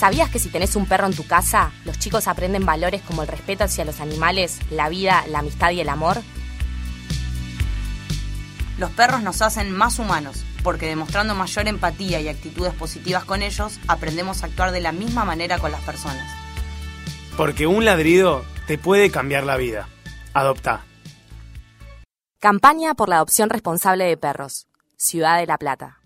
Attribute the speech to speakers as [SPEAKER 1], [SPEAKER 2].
[SPEAKER 1] ¿Sabías que si tenés un perro en tu casa, los chicos aprenden valores como el respeto hacia los animales, la vida, la amistad y el amor?
[SPEAKER 2] Los perros nos hacen más humanos, porque demostrando mayor empatía y actitudes positivas con ellos, aprendemos a actuar de la misma manera con las personas.
[SPEAKER 3] Porque un ladrido te puede cambiar la vida. Adoptá.
[SPEAKER 1] Campaña por la adopción responsable de perros. Ciudad de La Plata.